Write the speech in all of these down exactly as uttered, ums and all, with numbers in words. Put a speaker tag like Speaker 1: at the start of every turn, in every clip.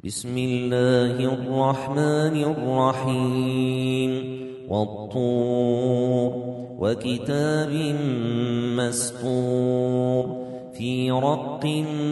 Speaker 1: بسم الله الرحمن الرحيم والطور وكتاب مسطور في رق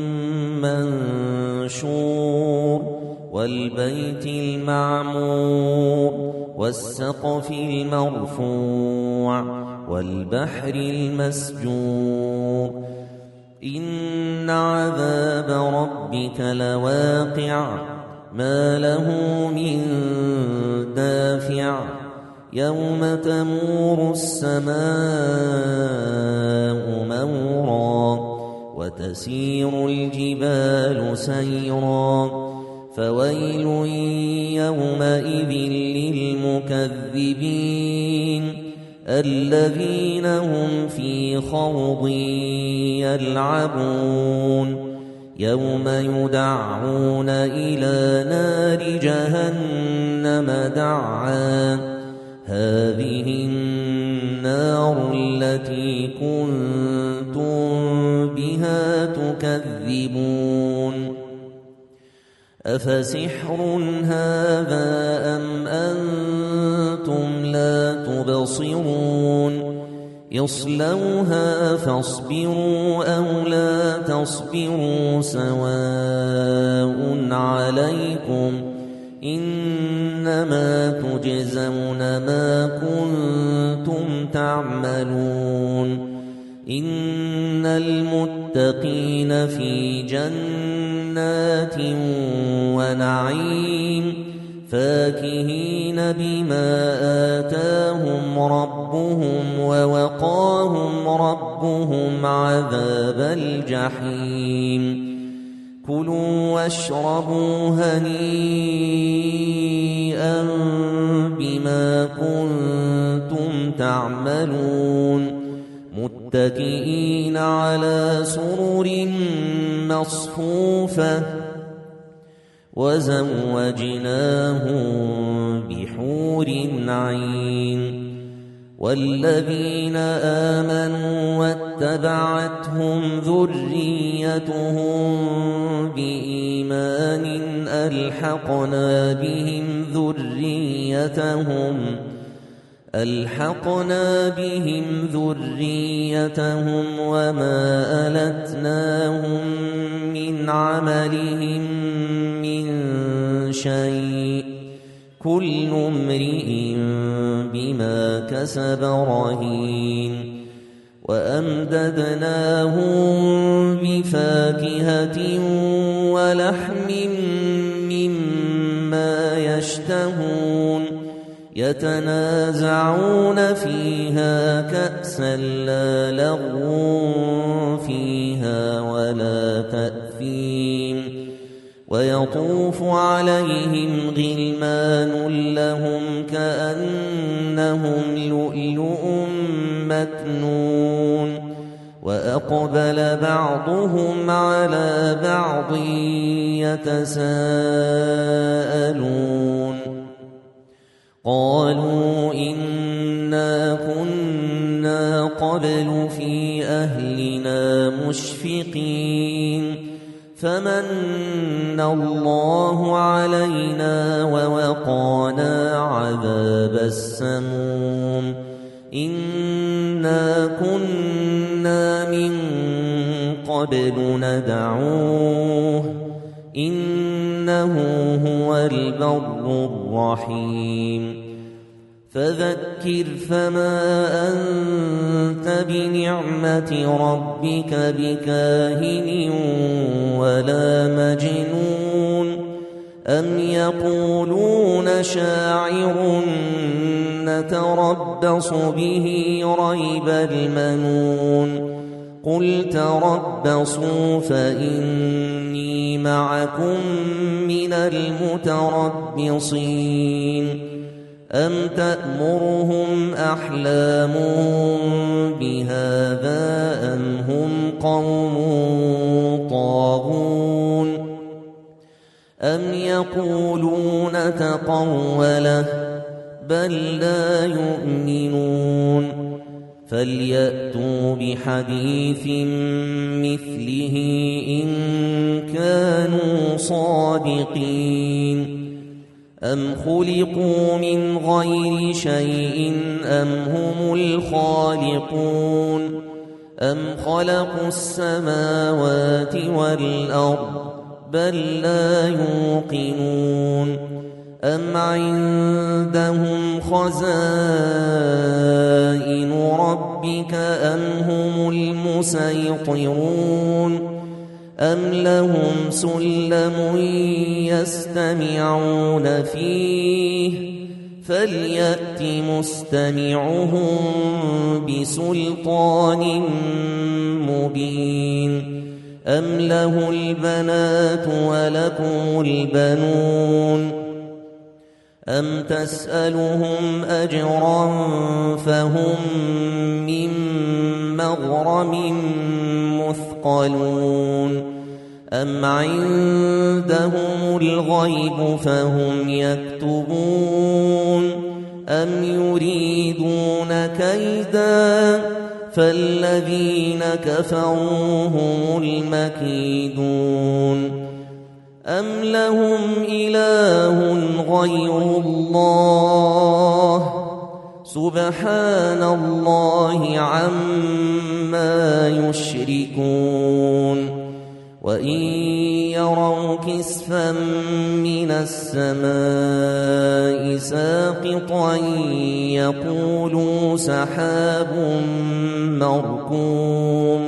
Speaker 1: منشور والبيت المعمور والسقف المرفوع والبحر المسجور إن عذاب ربك لواقع ما له من دافع يوم تمور السماء مورا وتسير الجبال سيرا فويل يومئذ للمكذبين الذين هم في خوض يلعبون يوم يدعون إلى نار جهنم دعا هذه النار التي كنتم بها تكذبون أفسحر هذا أم أنتم لا تبصرون اصلوها فاصبروا أو لا تصبروا سواء عليكم إنما تجزون ما كنتم تعملون إن المتقين في جنات ونعيم فاكهين بما آتاهم ربهم ووقاهم ربهم عذاب الجحيم كلوا واشربوا هنيئا بما كنتم تعملون متكئين على سرر مصفوفة وزوجناهم بحور عين والذين آمنوا واتبعتهم ذريتهم بإيمان ألحقنا بهم ذريتهم ألحقنا بهم ذريتهم وما ألتناهم من عملهم من شيء كل امرئ بما كسب رهين وأمددناهم بفاكهة ولحم مما يشتهون يتنازعون فيها كأسا لا لغو فيها ولا تأثيم ويطوف عليهم غلمان لهم كأنهم لؤلؤ مكنون وأقبل بعضهم على بعض يتساءلون قالوا إنا كنا قبل في أهلنا مشفقين فمن الله علينا ووقانا عذاب السموم إنا كنا من قبل ندعوه إنه هو البر الرحيم فذكر فما أنت بنعمة ربك بكاهن ولا مجنون أم يقولون شاعر نتربص به ريب المنون قل تربصوا فإني معكم من المتربصين أم تأمرهم أحلامهم بهذا أم هم قوم طاغون أم يقولون تقوله بل لا يؤمنون فليأتوا بحديث مثله إن كانوا صادقين أم خلقوا من غير شيء أم هم الخالقون أم خلقوا السماوات والأرض بل لا يوقنون أم عندهم خزائن ربك أم هم المسيطرون أم لهم سلم يستمعون فيه فليأت مستمعهم بسلطان مبين أم له البنات ولكم البنون أم تسألهم أجرا فهم من مغرم مثقلون أم عندهم الغيب فهم يكتبون أم يريدون كيدا فالذين كفروا هم المكيدون أم لهم إله غير الله سبحان الله عما يشركون وإن يروا كسفا من السماء ساقطا يقولوا سحاب مركوم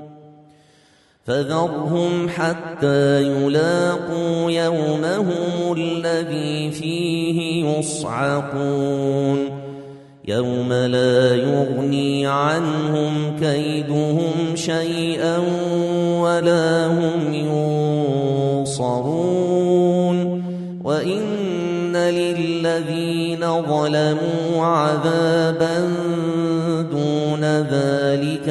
Speaker 1: فذرهم حتى يلاقوا يومهم الذي فيه يصعقون يوم لا يغني عنهم كيدهم شيئا ولا هم ينصرون وإن للذين ظلموا عذابا دون ذلك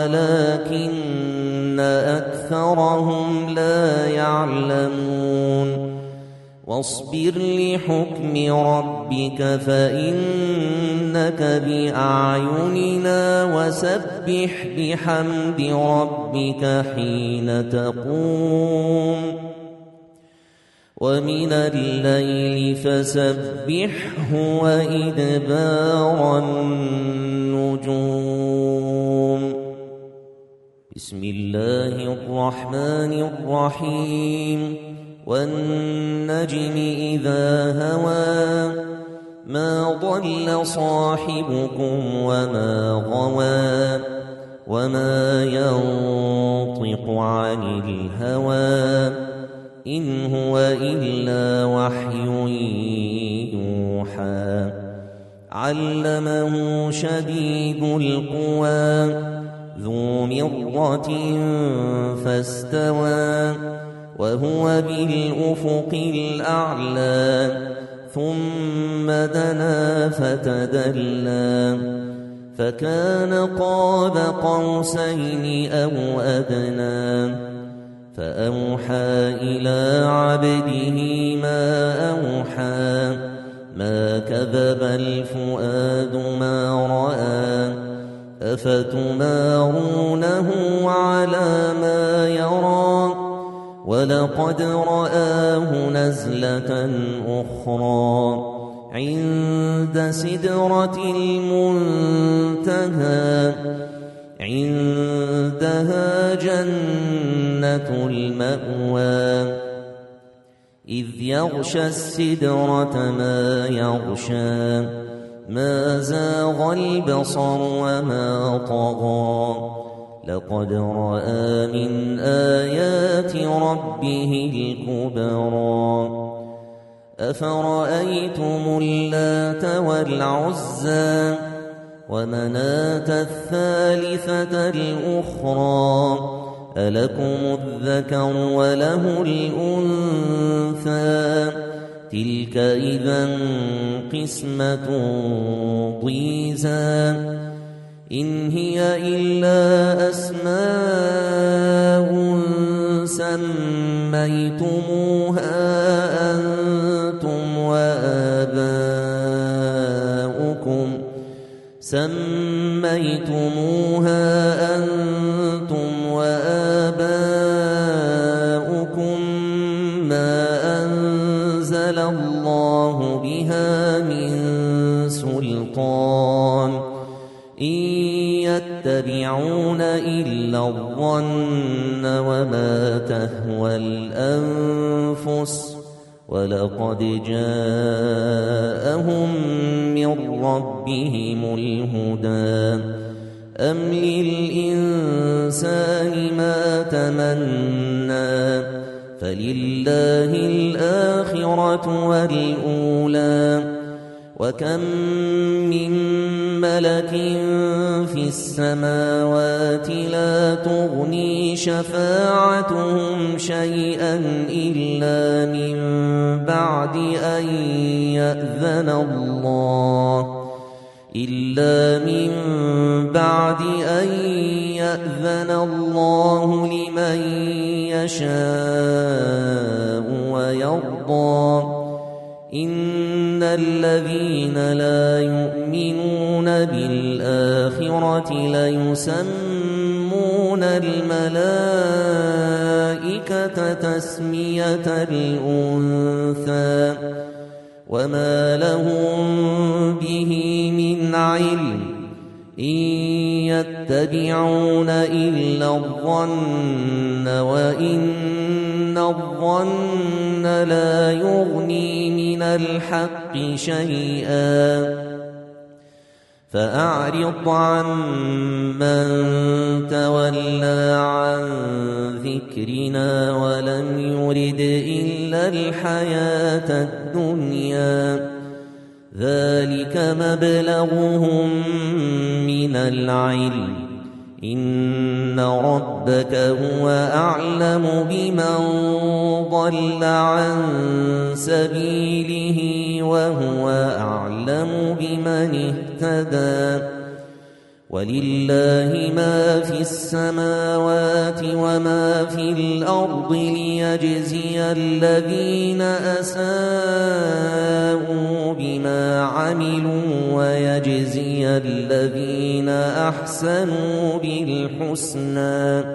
Speaker 1: ولكن أكثرهم لا يعلمون واصبر لحكم ربك فإنك بأعيننا وسبح بحمد ربك حين تقوم ومن الليل فسبحه وإدبار النجوم بسم الله الرحمن الرحيم والنجم إذا هوى ما ضل صاحبكم وما غوى وما ينطق عن الهوى إن هو إلا وحي يوحى علمه شديد القوى ذو مرة فاستوى وهو بالأفق الأعلى ثم دنا فتدلى فكان قاب قوسين أو أدنى فأوحى إلى عبده ما أوحى ما كذب الفؤاد ما رأى أفتمارونه على ما يرى ولقد رآه نزلة أخرى عند سدرة المنتهى عندها جنة المأوى إذ يغشى السدرة ما يغشى ما زاغ البصر وما طغى لقد رأى من آيات ربه الكبرى أفرأيتم اللات والعزى ومناة الثالثة الأخرى ألكم الذكر وله الأنثى تلك إذا قسمة ضيزى إن هي إلا أسماء سميتموها أنتم وآباؤكم سميتموها أنتم وآباؤكم ما أنزل الله بها من سلطان إن يتبعون إلا الظن وما تهوى الأنفس ولقد جاءهم من ربهم الهدى أم للإنسان ما تمنى فلله الآخرة والأولى وكم من ملك في السماوات لا تغني شفاعتهم شيئا إلا من بعد أن يأذن الله إلا من بعد أن يأذن الله لمن يشاء ويرضى إن الذين لا يؤمنون بالآخرة ليسمون الملائكة تسمية الأنثى وما لهم به من علم إن يتبعون إلا الظن وإن الظن لا يغني من الحق شيئا فأعرض عن من تولى عن ذكرنا ولم يرد إلا الحياة الدنيا ذلك مبلغهم من العلم إن ربك هو أعلم بمن ضل عن سبيله وهو أعلم بمن اهتدى ولله ما في السماوات وما في الأرض ليجزي الذين أساءوا بما عملوا ويجزي الذين أحسنوا بالحسنى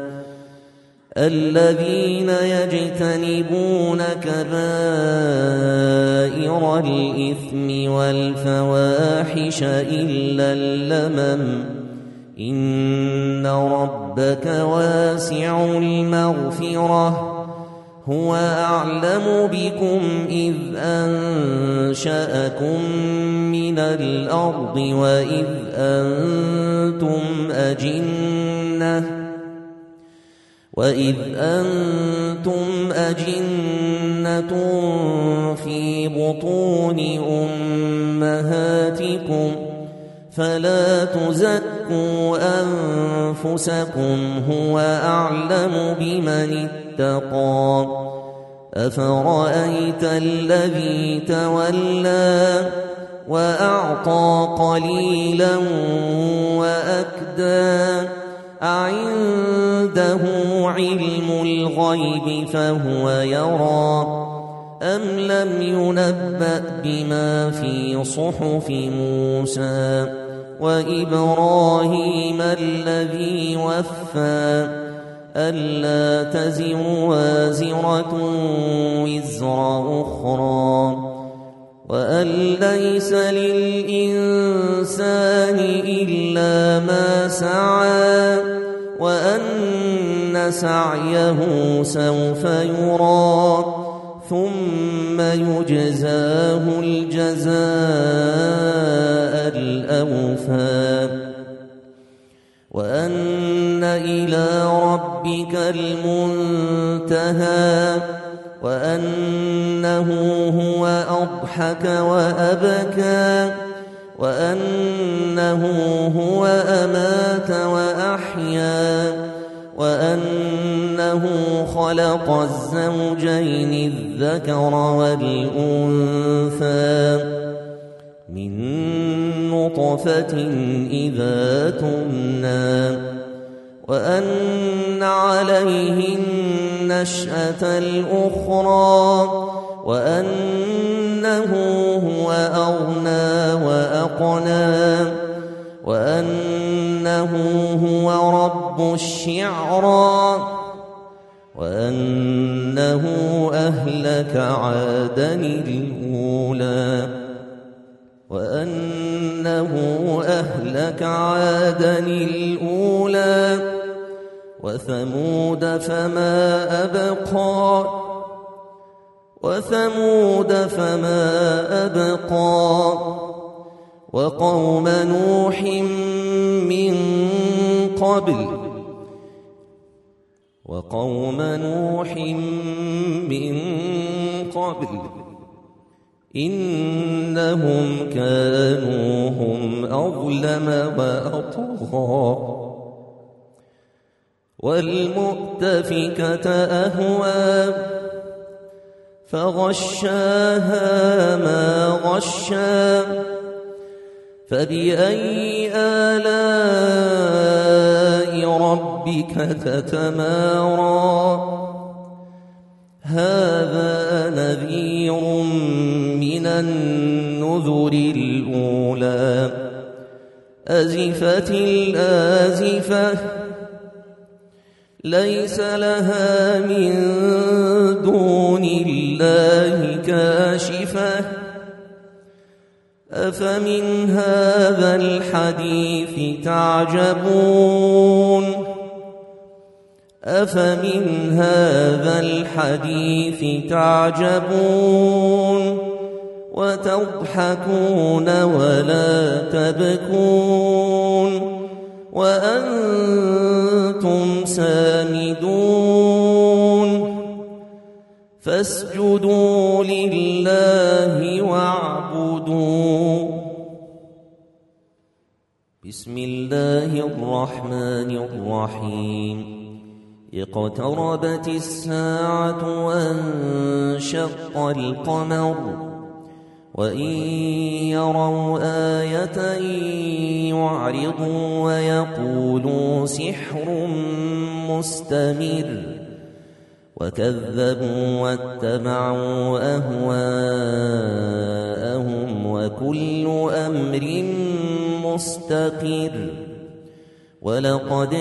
Speaker 1: الذين يجتنبون كبائر الإثم والفواحش إلا اللمم إن ربك واسع المغفرة هو أعلم بكم إذ أنشأكم من الأرض وإذ أنتم أجنة وإذ أنتم أجنة في بطون أمهاتكم فلا تزكوا أنفسكم هو أعلم بمن اتقى أفرأيت الذي تولى وأعطى قليلا وأكدى أعنده علم الغيب فهو يرى أم لم ينبأ بما في صحف موسى وإبراهيم الذي وفى ألا تزر وازرة وزر أخرى وأن ليس للإنسان إلا ما سعى وأن سعيه سوف يرى ثم يجزاه الجزاء الأوفى وأن إلى ربك المنتهى وأنه هو أضحك وأبكى وأنه هو أمات وأحيا وأنه خلق الزوجين الذكر والأنثى من نطفة إذا تمنى وأن عليه النشأة الأخرى وأنه هو أغنى وأقنى وأنه هو رب الشعرى وأنه أهلك عادا الأولى وأنه أهلك عادا الأولى وثمود فما أبقى وثمود فما أبقى وقوم نوح من قبل وقوم نوح من قبل إنهم كانوا هم أظلم وأطغى والمؤتفكة أهوى فغشاها ما غشا فبأي آلاء ربك تتمارى هذا نذير من النذر الأولى أزفت الآزفة ليس لها من دون الله كاشفة أفمن هذا الحديث تعجبون أفمن هذا الحديث تعجبون وتضحكون ولا تبكون وأنتم سامدون فاسجدوا لله واعبدوا بسم الله الرحمن الرحيم اقتربت الساعة وانشق القمر وإن يروا آية يعرضوا ويقولوا سحر مستمر وكذبوا واتبعوا أهواءهم وكل أمر مستقر ولقد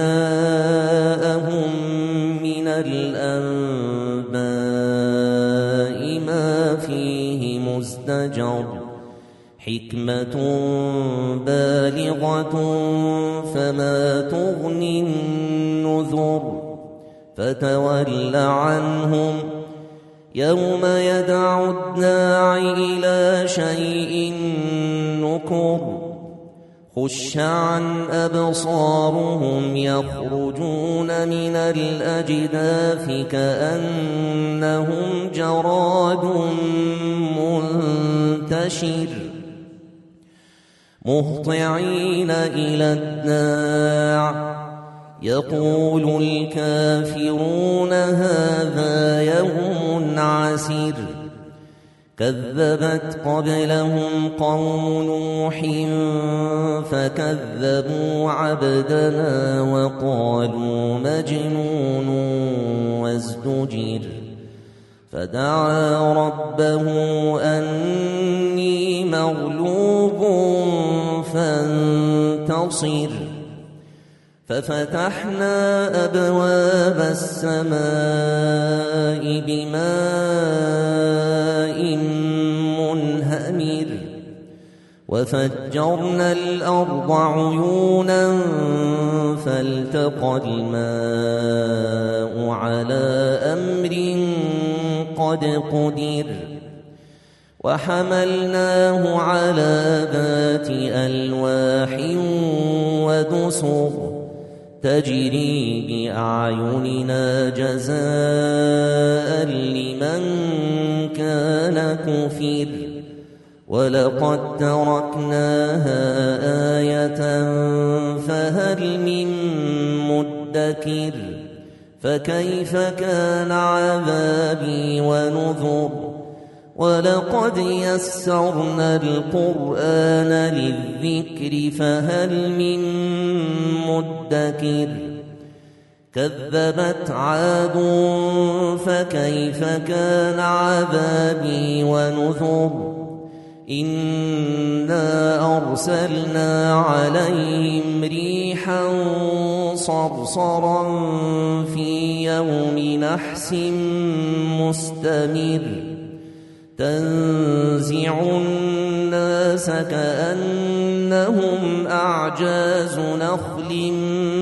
Speaker 1: جاءهم من الأنباء ما فيه مزدجر حكمة بالغة فما تغني النذر فتول عنهم يوم يدعو الداعي إلى شيء نكر خش عن أبصارهم يخرجون من الأجداث كأنهم جراد منتشر مهطعين إلى الداع يقول الكافرون هذا يوم عسير كذبت قبلهم قوم نوح فكذبوا عبدنا وقالوا مجنون وازدجر فدعا ربه أني مغلوب فانتصر ففتحنا أبواب السماء بماء منهمر وفجرنا الأرض عيونا فالتقى الماء على أمر قد قدر وحملناه على ذات ألواح ودسر تجري بأعيننا جزاء لمن كان كفر ولقد تركناها آية فهل من مدكر فكيف كان عذابي ونذر ولقد يسرنا القرآن للذكر فهل من مدكر كذبت عاد فكيف كان عذابي ونذر إنا أرسلنا عليهم ريحا صرصرا في يوم نحس مستمر تنزع الناس كأنهم أعجاز نخل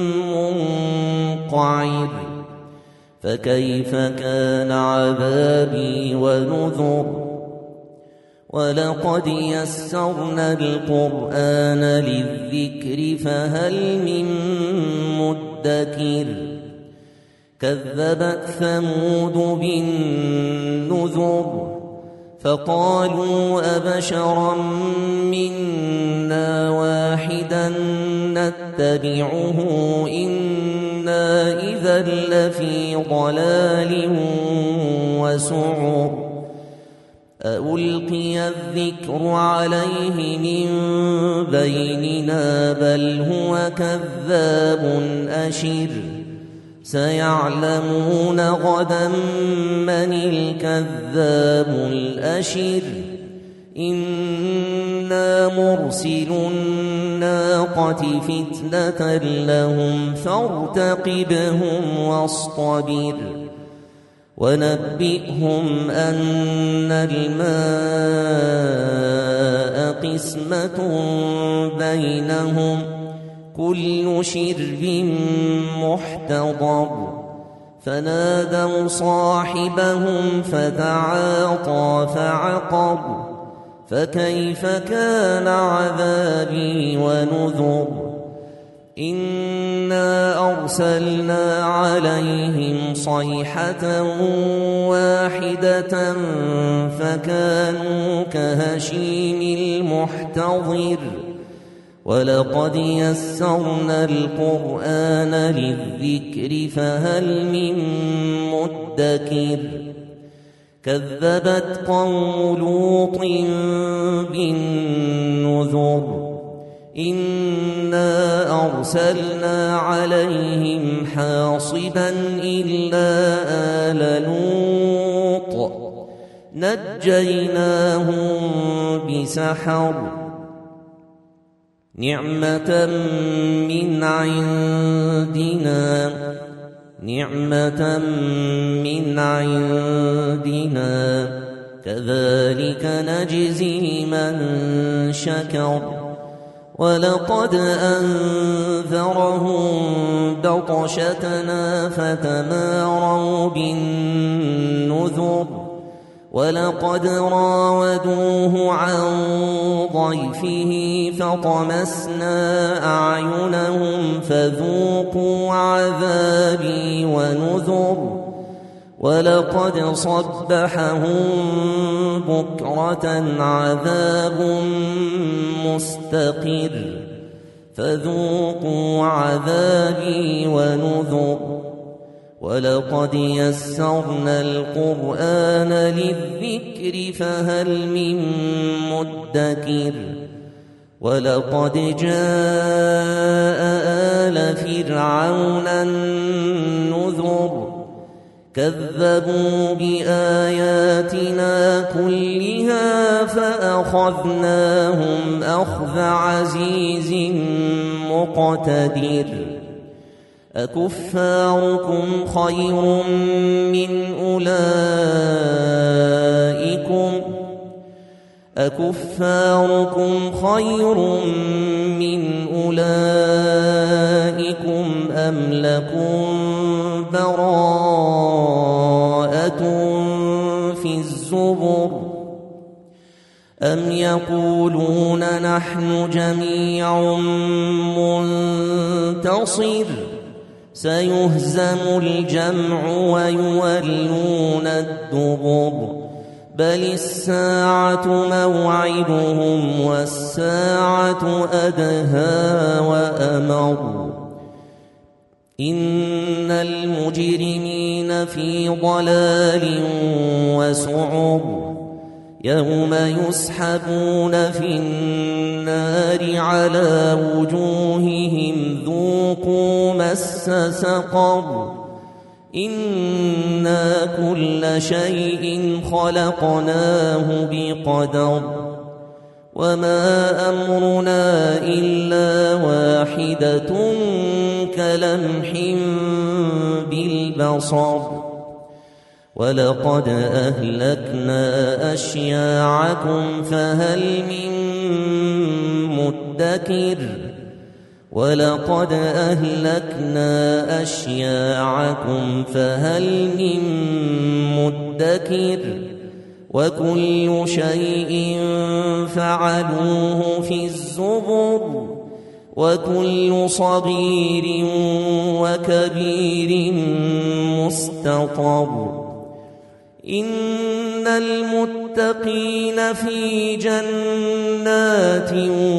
Speaker 1: منقعر فكيف كان عذابي ونذر ولقد يسرنا القرآن للذكر فهل من مدكر كذبت ثمود بالنذر فقالوا أبشرا منا واحدا نتبعه إنا إذا لفي ضلال وسعر ألقي الذكر عليه من بيننا بل هو كذاب أشر سيعلمون غدا من الكذاب الأشر إنا مرسل الناقة فتنة لهم فارتقبهم واصطبر ونبئهم أن الماء قسمة بينهم كل شرب محتضر فنادوا صاحبهم فتعاطى فعقر فكيف كان عذابي ونذر إنا أرسلنا عليهم صيحة واحدة فكانوا كهشيم المحتضر ولقد يسرنا القرآن للذكر فهل من مدكر كذبت قوم لوط بالنذر إنا أرسلنا عليهم حاصبا إلا آل لوط نجيناهم بسحر نعمة من عندنا نعمة من عندنا كذلك نجزي من شكر ولقد أنذرهم بطشتنا فتماروا بالنذر ولقد راودوه عن ضيفه فطمسنا أعينهم فذوقوا عذابي ونذر ولقد صبحهم بكرة عذاب مستقر فذوقوا عذابي ونذر ولقد يسرنا القرآن للذكر فهل من مدكر ولقد جاء آل فرعون النذر كذبوا بآياتنا كلها فأخذناهم أخذ عزيز مقتدر أكفاركم خير من أولئكم أكفاركم خير من أولئكم أم لكم براءة في الزبر أم يقولون نحن جميع منتصر سيهزم الجمع ويولون الدبر بل الساعة موعدهم والساعة أدهى وأمر إن المجرمين في ضلال وسعر يوم يسحبون في النار على وجوههم ذوقوا مس سقر إنا كل شيء خلقناه بقدر وما أمرنا إلا واحدة كلمح بالبصر ولقد أهلكنا أشياعكم فهل من مدكر ولقد أهلكنا أشياعكم فهل من مدكر وكل شيء فعلوه في الزبر وكل صغير وكبير مستطر إن المتقين في جنات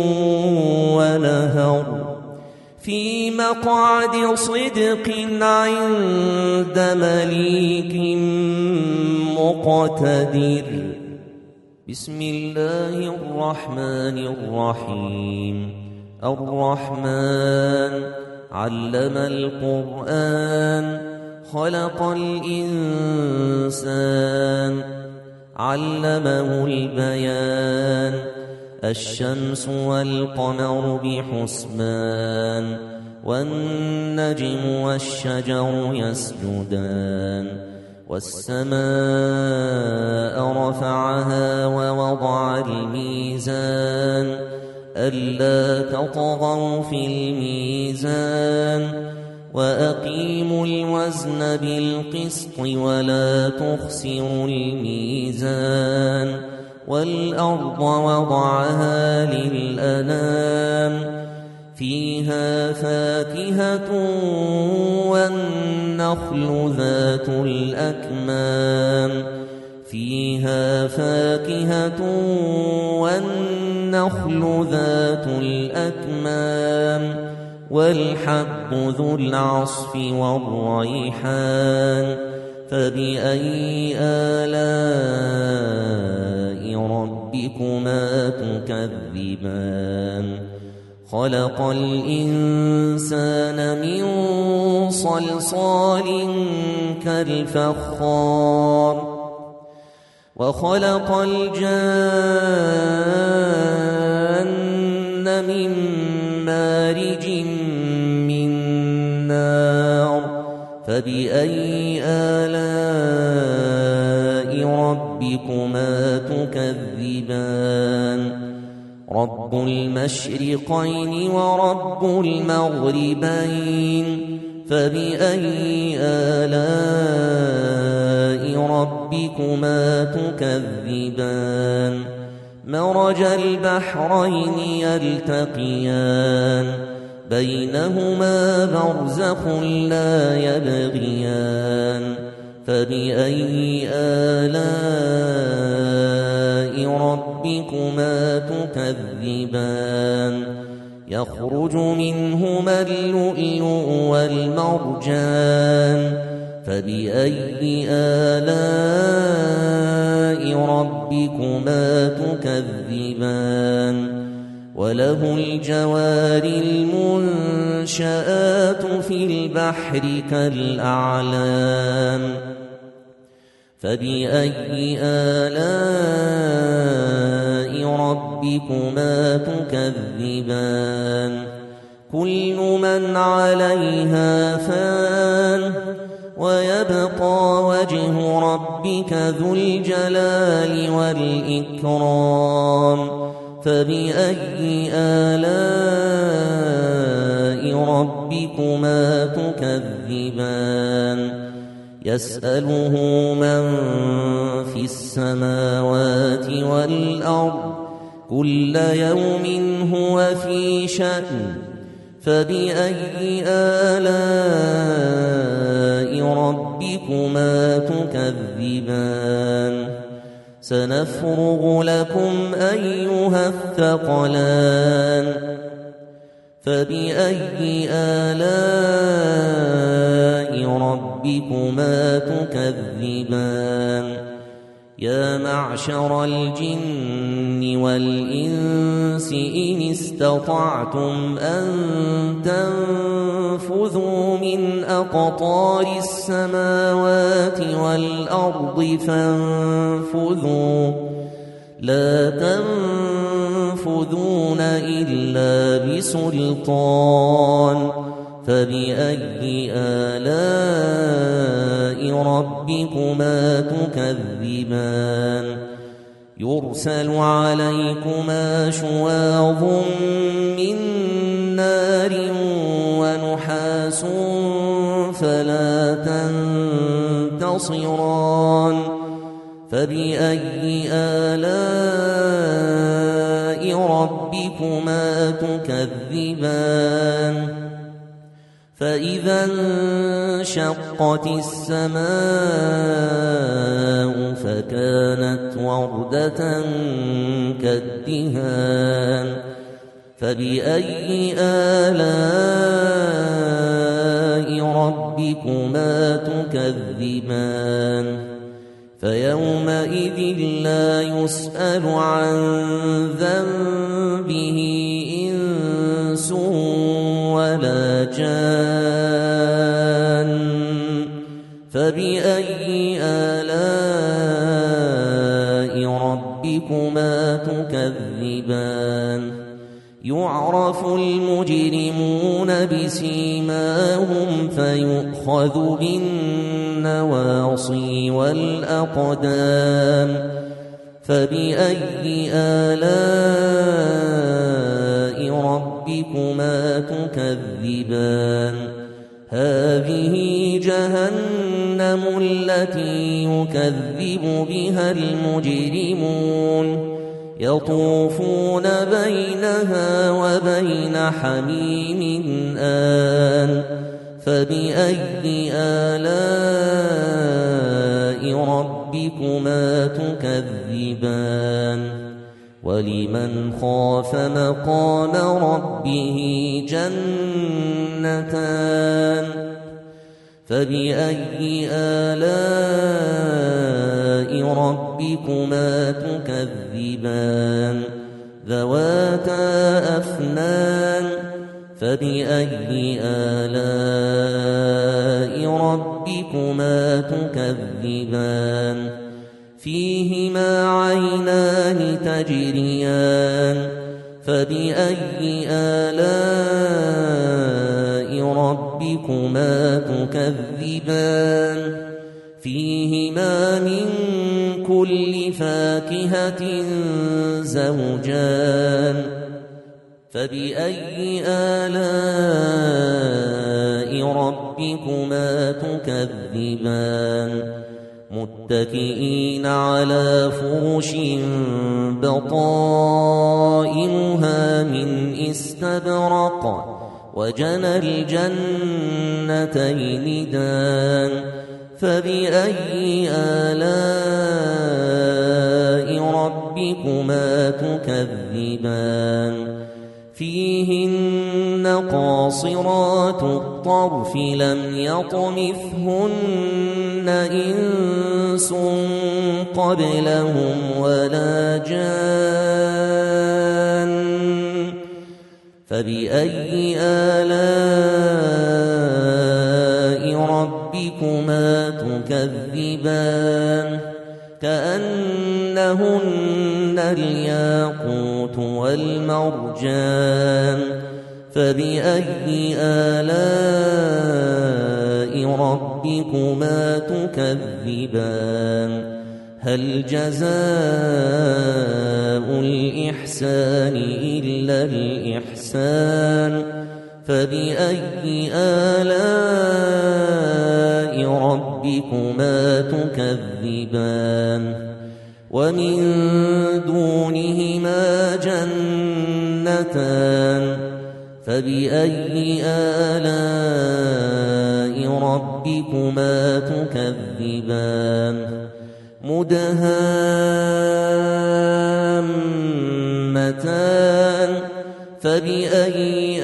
Speaker 1: ونهر في مقعد صدق عند مليك مقتدر. بسم الله الرحمن الرحيم. الرحمن علم القرآن خلق الإنسان علمه البيان الشمس والقمر بحسبان والنجم والشجر يسجدان والسماء رفعها ووضع الميزان ألا تطغوا في الميزان وأقيموا الوزن بالقسط ولا تخسروا الميزان والأرض وضعها للأنام فيها فاكهة والنخل ذات الأكمام فيها فاكهة والنخل ذات الأكمام والحب ذو العصف والريحان فبأي آلاء ربكما تكذبان خلق الإنسان من صلصال كالفخار وخلق الجان من مارج من نار فبأي آلاء ربكما تكذبان رب المشرقين ورب المغربين فبأي آلاء ربكما تكذبان مرج البحرين يلتقيان بينهما برزخ لا يبغيان فبأي آلاء ربكما تكذبان يخرج منهما اللؤلؤ والمرجان فبأي آلاء ربكما تكذبان وله الجوار المنشآت في البحر كالأعلام فبأي آلاء ربكما تكذبان كل من عليها فان ويبقى وجه ربك ذو الجلال والإكرام فبأي آلاء ربكما تكذبان يسأله من في السماوات والأرض كل يوم هو في شأن فبأي آلاء ربكما تكذبان سنفرغ لكم أيها الثقلان فبأي آلاء ربكما تكذبان يا معشر الجن والإنس إن استطعتم أن تنفذوا من أقطار السماوات والأرض فانفذوا لا تنفذوا إلا بسلطان فبأي آلاء ربكما تكذبان يرسل عليكما شواظ من نار ونحاس فلا تنتصران فبأي آلاء ربكما تكذبان فإذا انشقت السماء فكانت وردة كالدهان فبأي آلاء ربكما تكذبان فيومئذ لا يسأل عن ذنبه إنس ولا جان فبأي آلاء ربكما تكذبان يعرف المجرمون بسيماهم فيؤخذ بالنواصي والأقدام فبأي آلاء ربكما تكذبان هذه جهنم التي يكذب بها المجرمون يطوفون بينها وبين حميم آن فبأي آلاء ربكما تكذبان ولمن خاف مقام ربه جنتان فبأي آلاء ربكما تكذبان ذواتا أفنان فبأي آلاء ربكما تكذبان فيهما عينان تجريان فبأي آلاء ربكما تكذبان فيهما من كل فاكهة زوجان فبأي آلاء ربكما تكذبان متكئين على فرش بطائنها من استبرق وجنى الجنتين دان فبأي آلاء ربكما تكذبان فيهن قاصرات الطرف لم يطمثهن إنس قبلهم ولا جان فبأي آلاء ربكما تكذبان كأنهن الياقوت والمرجان فبأي آلاء ربكما تكذبان هل جزاء الإحسان إلا الإحسان فبأي آلاء ربكما تكذبان ومن دونهما جنتان فبأي آلاء ربكما تكذبان مدهامتان فبأي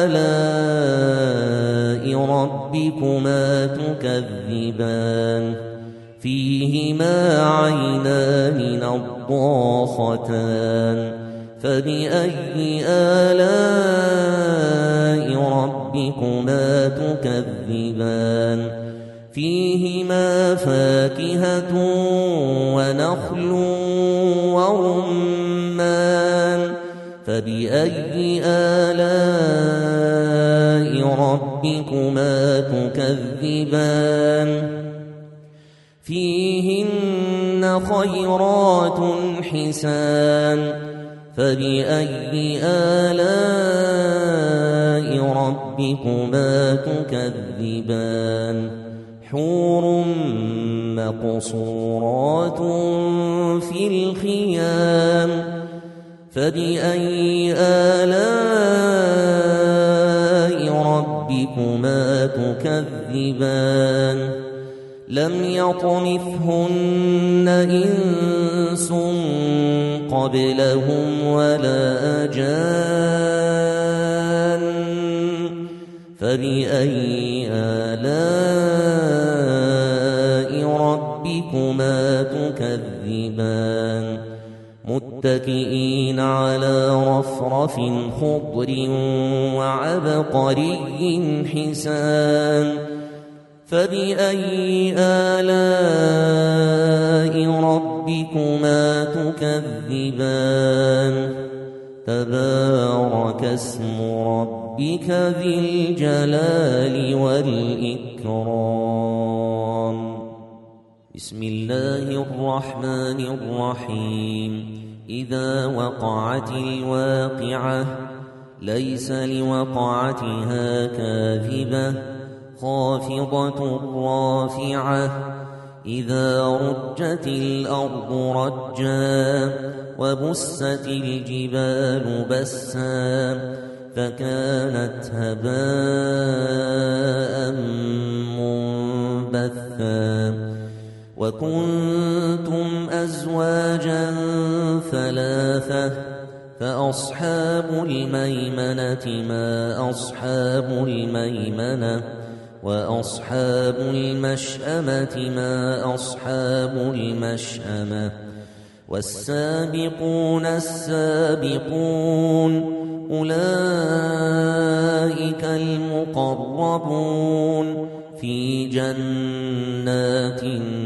Speaker 1: آلاء ربكما تكذبان فيهما عينان نضاختان فبأي آلاء ربكما تكذبان فيهما فاكهة ونخل ورمان فبأي آلاء ربكما تكذبان فيهن خيرات حسان فبأي آلاء ربكما تكذبان حور مقصورات في الخيام فبأي آلاء ربكما تكذبان لم يطمثهن إنس قبلهم ولا جان فبأي آلاء ربكما تكذبان متكئين على رفرف خضر وعبقري حسان فبأي آلاء ربكما تكذبان تبارك اسم ربك ذي الجلال والإكرام بسم الله الرحمن الرحيم إذا وقعت الواقعة ليس لوقعتها كاذبة خافضة رافعة إذا رجت الأرض رجا وبست الجبال بسا فكانت هباء منبثا وكنتم أزواجا ثلاثة فأصحاب الميمنة ما أصحاب الميمنة وأصحاب المشأمة ما أصحاب المشأمة والسابقون السابقون أولئك المقربون في جنات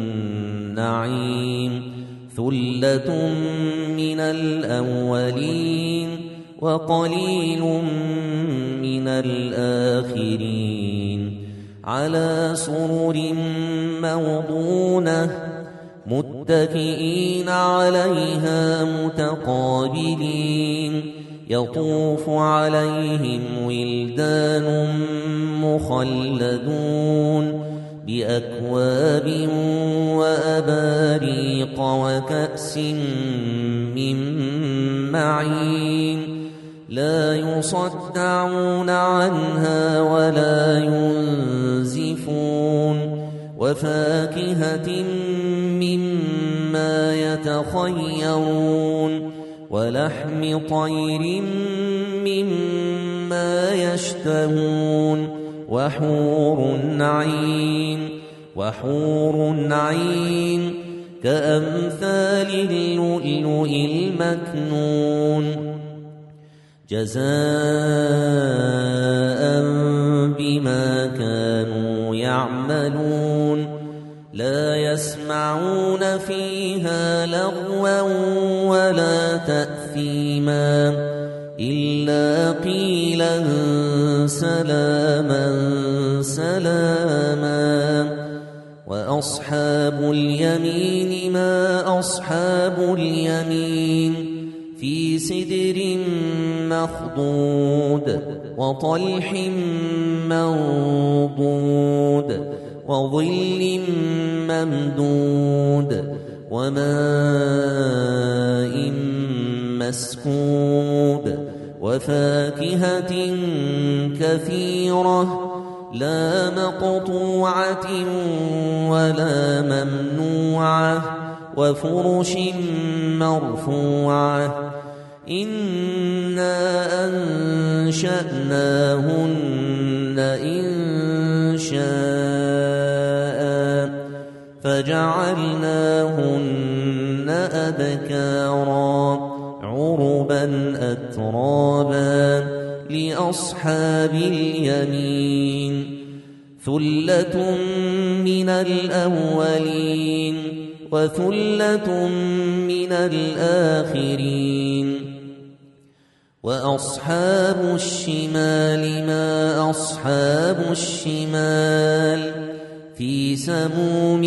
Speaker 1: النعيم ثلة من الأولين وقليل من الآخرين على سرر موضونة متكئين عليها متقابلين يطوف عليهم ولدان مخلدون بأكواب وأباريق وكأس من معين لا يصدعون عنها ولا ينزفون وفاكهة مما يتخيرون ولحم طير مما يشتهون وحور عين وحور عين كأمثال اللؤلؤ المكنون جزاء بما كانوا يعملون لا يسمعون فيها لغوا ولا تأثيما إلا قيلا سلاما سلاما وأصحاب اليمين ما أصحاب اليمين في سدر مخضود وطلح منضود وظل ممدود وماء مسكوب وفاكهة كثيرة لا مقطوعة ولا ممنوعة وفرش مرفوعة إنا أنشأناهن إن شاء فجعلناهن أبكارا عربا أترابا لأصحاب اليمين ثلة من الأولين وثلة من الآخرين وأصحاب الشمال ما أصحاب الشمال في سموم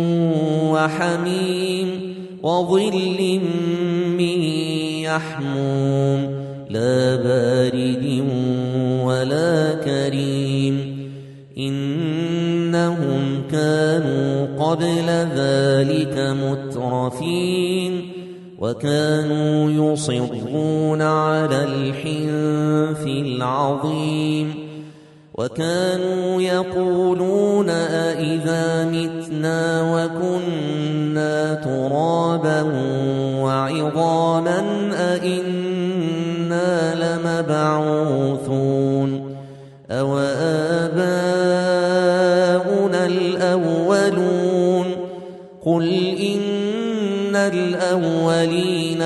Speaker 1: وحميم وظل من يحموم لا بارد ولا كريم إنهم كانوا قبل ذلك مترفين وكانوا يصرون على الحنث العظيم وكانوا يقولون أئذا متنا وكنا ترابا وعظاما أئنا لمبعوثون أو آباؤنا الأولون قل إن الأولين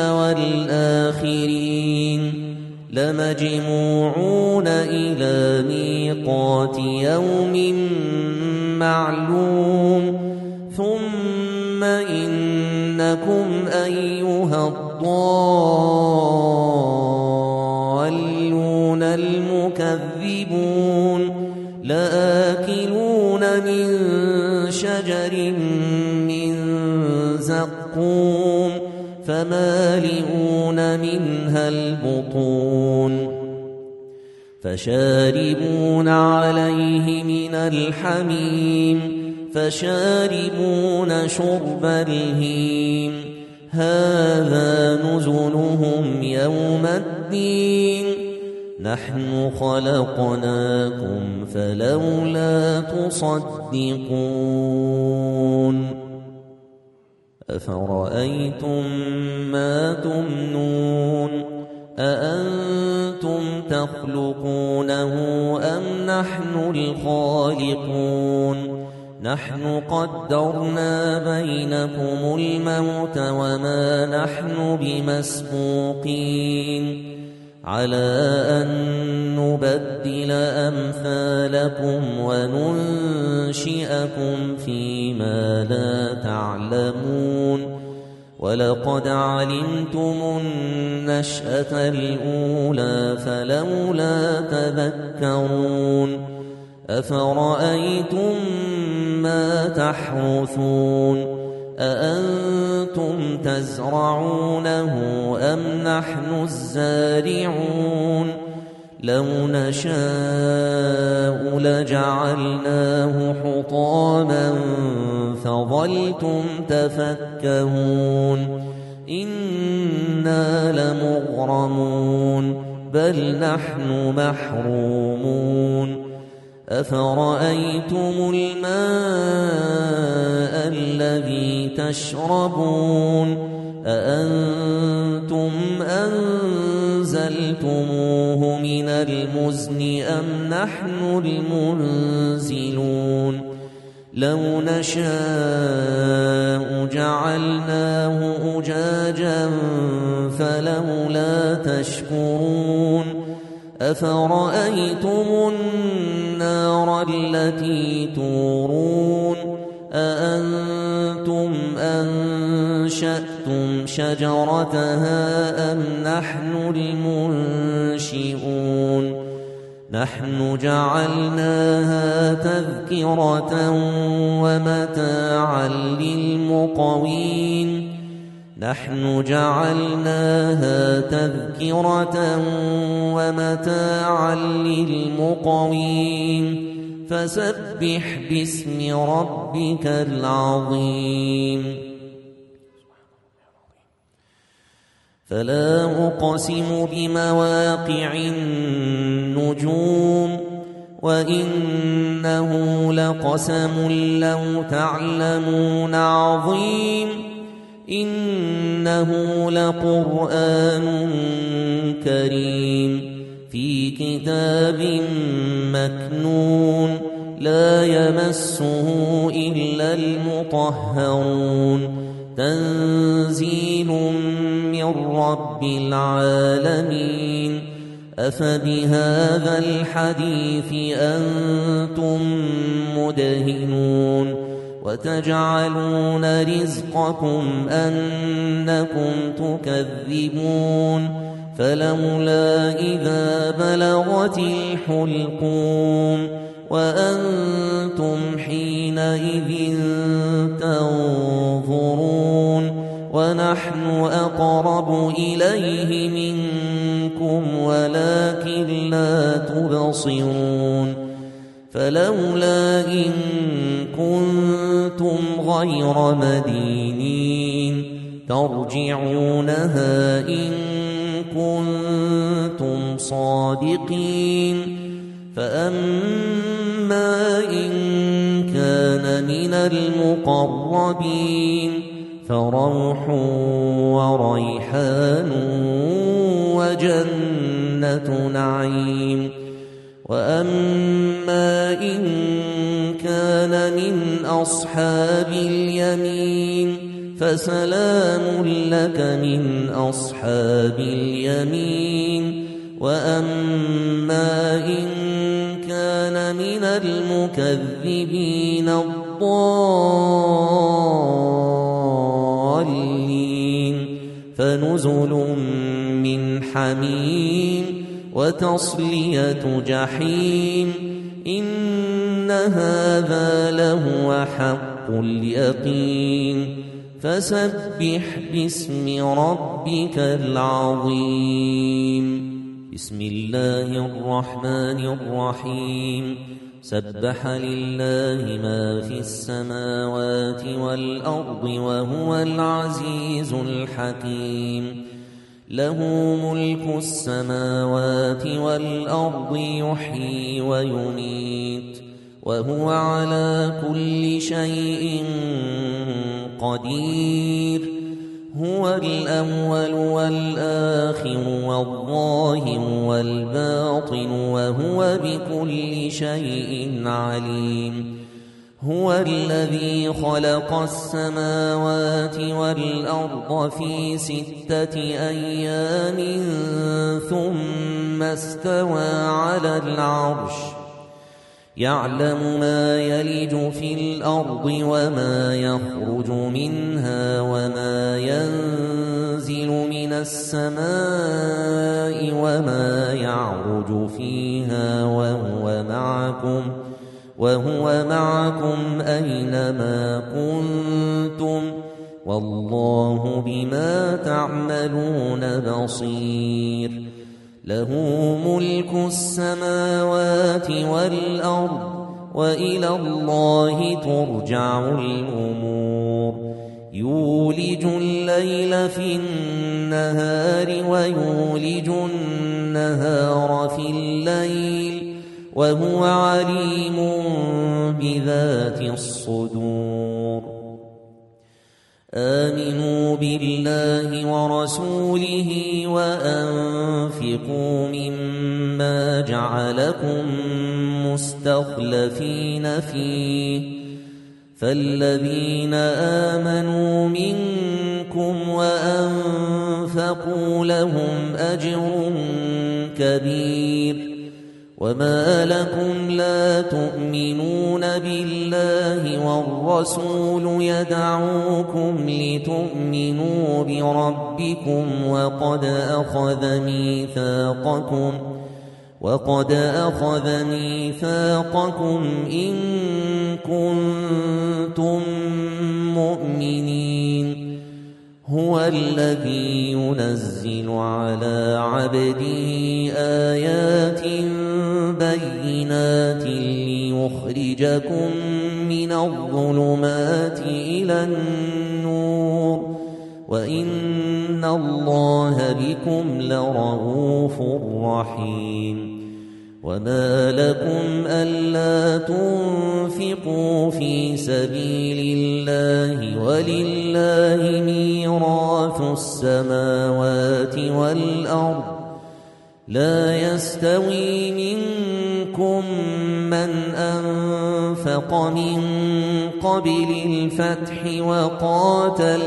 Speaker 1: والآخرين لمجموعون إلى ميقات يوم معلوم ثم إنكم أيها الضالون المكذبون لآكلون من شجر من زقوم فمالئون منها البطون فشاربون عليه من الحميم فشاربون شرب الهيم هذا نزلهم يوم الدين نحن خلقناكم فلولا تصدقون أفرأيتم ما تمنون أأنتم تخلقونه أم نحن الخالقون نحن قدرنا بينكم الموت وما نحن بمسبوقين على أن نبدل أمثالكم وننشئكم فيما لا تعلمون ولقد علمتم النشأة الأولى فلولا تذكرون أفرأيتم ما تحرثون أأنتم تزرعونه أم نحن الزارعون لو نشاء لجعلناه حطاما فظلتم تفكهون إنا لمغرمون بل نحن محرومون أفرأيتم الماء الذي تشربون أأنتم أنزلتموه من المزن أم نحن المنزلون لو نشاء جعلناه أجاجا فلولا تشكرون أفرأيتم النار التي تورون أأنتم أنشأتم شجرتها أم نحن المنشئون نحن جعلناها تذكرة ومتاعا للمقوين نحن جعلناها تذكرة ومتاعا للمقوين فسبح باسم ربك العظيم فلا أقسم بمواقع النجوم وإنه لقسم لو تعلمون عظيم إنه لقرآن كريم في كتاب مكنون لا يمسه إلا المطهرون تنزيل من رب العالمين أفبهذا الحديث أنتم مدهنون وتجعلون رزقكم أنكم تكذبون فلولا إذا بلغت الحلقوم وأنتم حينئذ تنظرون ونحن أقرب إليه منكم ولكن لا تبصرون فلولا إن كنتم غير مدينين ترجعونها إن كنتم صادقين فأما إن كان من المقربين فروح وريحان وجنة نعيم وأما إن كان من أصحاب اليمين فسلام لك من أصحاب اليمين وأما إن كان من المكذبين الضالين فنزل من حميم وتصلية جحيم إن هذا لهو حق اليقين فسبح باسم ربك العظيم بسم الله الرحمن الرحيم سبح لله ما في السماوات والأرض وهو العزيز الحكيم له ملك السماوات والأرض يحيي ويميت وهو على كل شيء قدير هو الأول والآخر والظاهر والباطن وهو بكل شيء عليم هو الذي خلق السماوات والأرض في ستة أيام ثم استوى على العرش يعلم ما يلج في الأرض وما يخرج منها وما ينزل من السماء وما يعرج فيها وهو معكم وهو معكم أينما كنتم والله بما تعملون بصير له ملك السماوات والأرض وإلى الله ترجع الأمور يولج الليل في النهار ويولج النهار في الليل وهو عليم بذات الصدور آمنوا بالله ورسوله وأنفقوا مما جعلكم مستخلفين فيه فالذين آمنوا منكم وأنفقوا لهم أجر كبير وما لكم لا تؤمنون بالله والرسول يدعوكم لتؤمنوا بربكم وقد أخذ ميثاقكم وقد أخذ ميثاقكم إن كنتم مؤمنين هو الذي ينزل على عبده آيات بينات ليخرجكم من الظلمات إلى النور وإن الله بكم لرؤوف رحيم وما لكم ألا تنفقوا في سبيل الله ولله ميراث السماوات والأرض لا يستوي منكم من أنفق من قبل الفتح وقاتل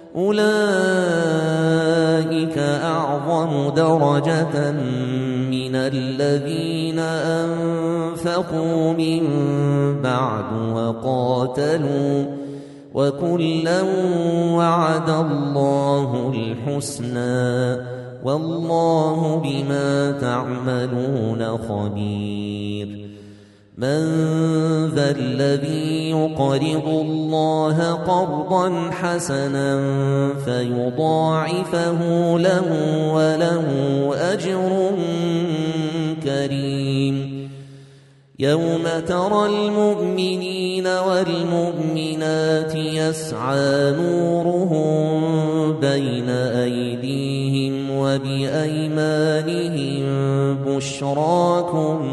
Speaker 1: أولئك أعظم درجة من من الذين أنفقوا من بعد وقاتلوا وكلا وعد الله الحسنى والله بما تعملون خبير من ذا الذي يقرض الله قرضا حسنا فيضاعفه له وله أجر كريم يوم ترى المؤمنين والمؤمنات يسعى نورهم بين أيديهم وبأيمانهم بشراكم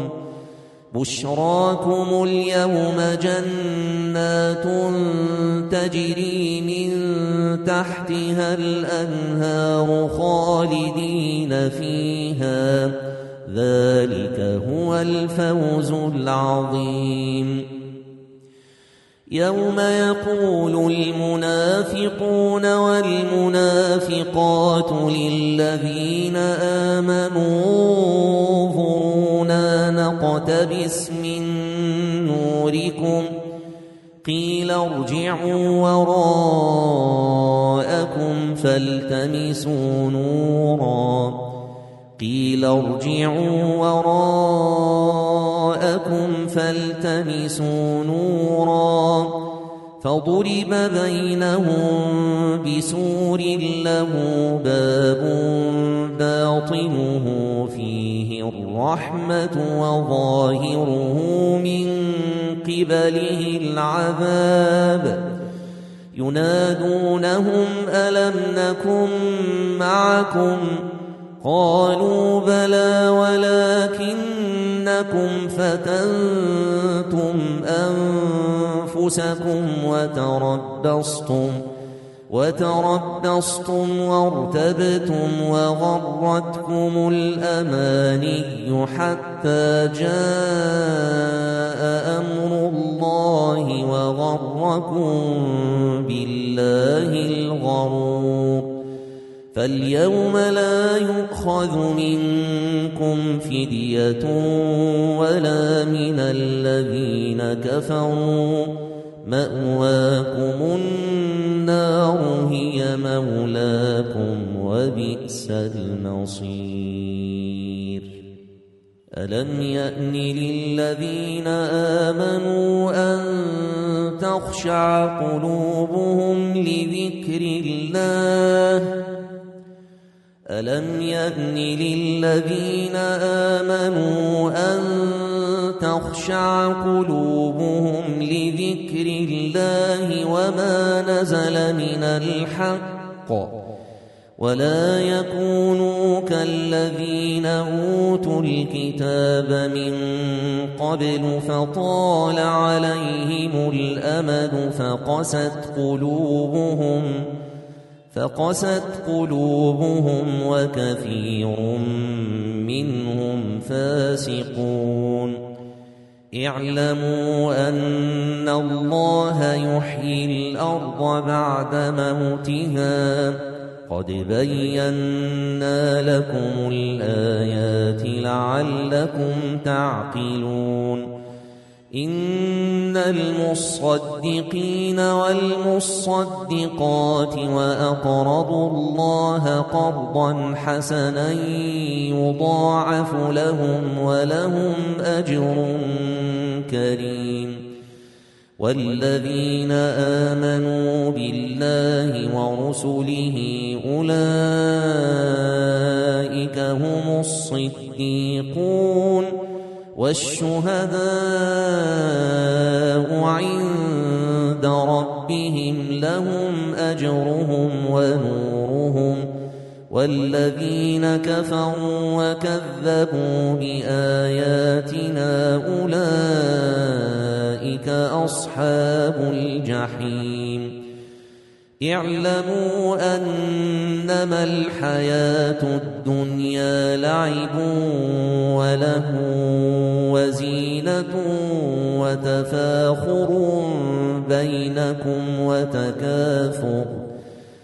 Speaker 1: بشراكم اليوم جنات تجري من تحتها الأنهار خالدين فيها ذلك هو الفوز العظيم يوم يقول المنافقون والمنافقات للذين آمنوا انظرونا نقتبس من نوركم قيل ارجعوا وراءكم فالتمسوا نورا قيل ارجعوا وراءكم فالتمسوا نورا فضرب بينهم بسور له باب باطنه فيه الرحمة وظاهره من قبله العذاب ينادونهم ألم نكن معكم قالوا بلى ولكنكم فتنتم أنفسكم وتربصتم وتربصتم وارتبتم وغرتكم الأماني حتى جاء أمر الله وغركم بالله الغرور فاليوم لا يؤخذ منكم فدية ولا من الذين كفروا مأواكم النار هي مولاكم وبئس المصير ألم يأن للذين آمنوا أن تخشع قلوبهم لذكر الله ألم يأن للذين آمنوا أن تخشع قلوبهم لذكر الله وما نزل من الحق ولا يكونوا كالذين أوتوا الكتاب من قبل فطال عليهم الأمد فقست قلوبهم فقست قلوبهم وكثير منهم فاسقون اعلموا أن الله يحيي الأرض بعد موتها قد بينا لكم الآيات لعلكم تعقلون إن المصدقين والمصدقات وأقرضوا الله قرضا حسنا يضاعف لهم ولهم أجر كريم والذين آمنوا بالله ورسله أولئك هم الصديقون والشهداء عند ربهم لهم أجرهم ونورهم والذين كفروا وكذبوا بآياتنا أولئك أصحاب الجحيم اعلموا أنما الحياة الدنيا لعب وله وزينة وتفاخر بينكم وتكاثر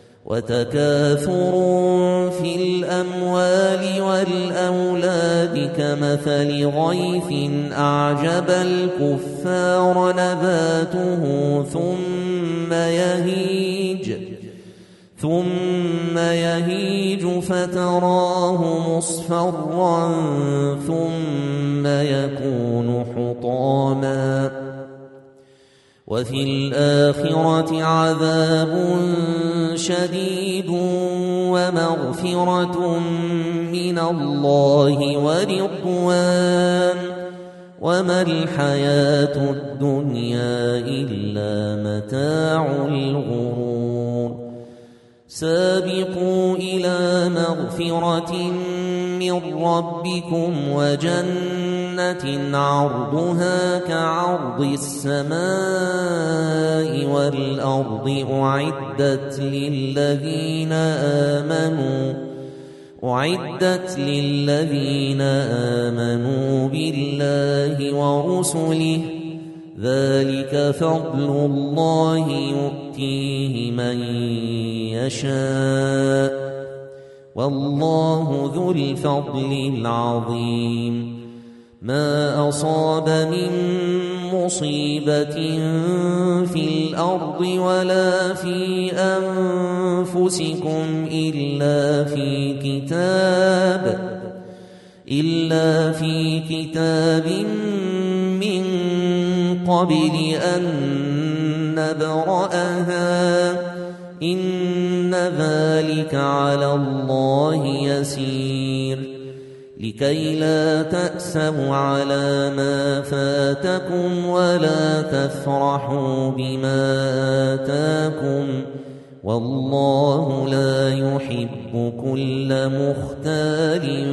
Speaker 1: وتكاثر في الأموال والأولاد كمثل غيث أعجب الكفار نباته ثم يهيج ثم يهيج فتراه مصفرا ثم يكون حطاما وفي الآخرة عذاب شديد ومغفرة من الله ورضوان وما الحياة الدنيا إلا متاع الغرور سابقوا إلى مغفرة من ربكم وجنة عرضها كعرض السماء والأرض أعدت للذين آمنوا أعدت للذين آمنوا بالله ورسله ذلك فضل الله يؤتيه من يشاء والله ذو الفضل العظيم ما أصاب من مصيبة في الأرض ولا في أنفسكم إلا في كتاب إلا في كتاب من قبل أن نبرأها إن ذلك على الله يسير لكي لا تأسوا على ما فاتكم ولا تفرحوا بما آتاكم والله لا يحب كل مختال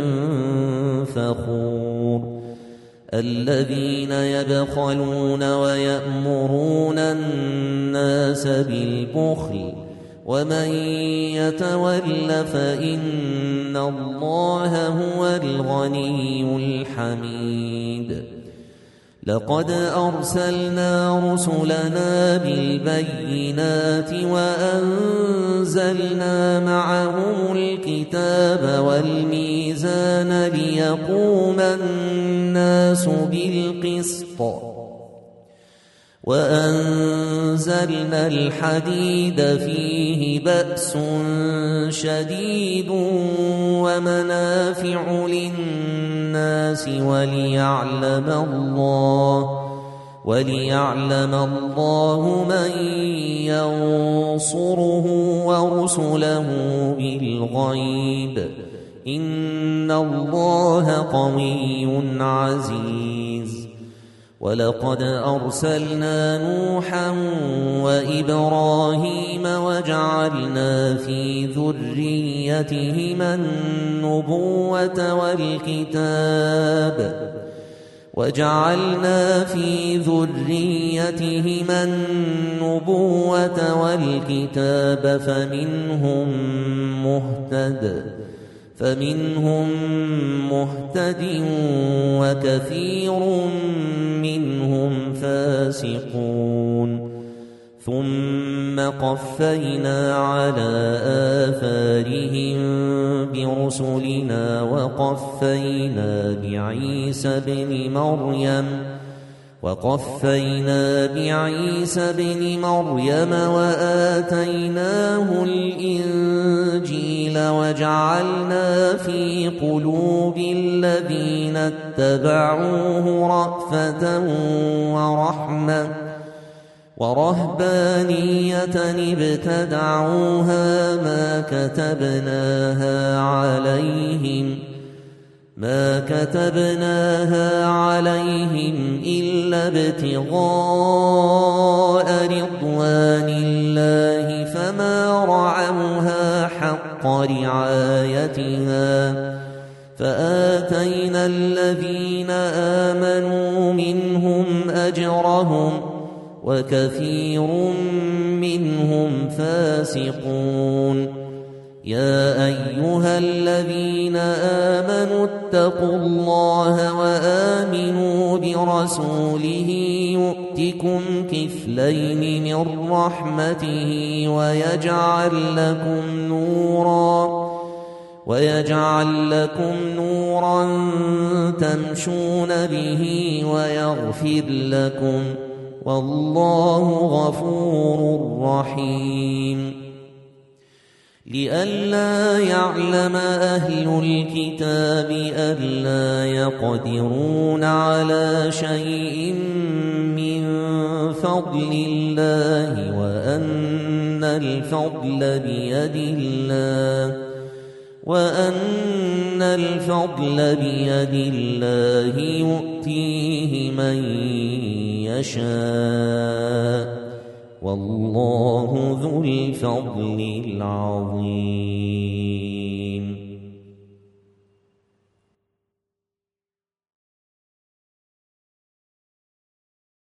Speaker 1: فخور الذين يبخلون ويأمرون الناس بالبخل ومن يتول فإن الله هو الغني الحميد لقد أرسلنا رسلنا بالبينات وأنزلنا معهم الكتاب والميزان ليقوم الناس بالقسط وأنزلنا الحديد فيه بأس شديد ومنافع للناس وليعلم الله وليعلم الله من ينصره ورسله بالغيب إن الله قوي عزيز ولقد أرسلنا نوحا وإبراهيم وجعلنا في ذريتهما النبوة والكتاب وجعلنا في ذريتهما النبوة والكتاب فمنهم مهتد فمنهم مهتد وكثير منهم فاسقون ثم قفينا على آثارهم برسلنا وقفينا بعيسى بن مريم وقفينا بعيسى بن مريم وآتيناه الإنجيل وجعلنا في قلوب الذين اتبعوه رأفة ورحمة ورهبانية ابتدعوها ما كتبناها عليهم ما كتبناها عليهم إلا ابتغاء رضوان الله فما رعوها حق رعايتها فآتينا الذين آمنوا منهم أجرهم وكثير منهم فاسقون يا أيها الذين آمنوا اتقوا الله وآمنوا برسوله يؤتكم كفلين من رحمته ويجعل لكم نورا ويجعل لكم نورا تمشون به ويغفر لكم والله غفور رحيم لئلا يعلم أهل الكتاب ألا يقدرون على شيء من فضل الله وأن الفضل بيد الله وأن الفضل بيد الله يؤتيه من يشاء والله ذو الفضل العظيم.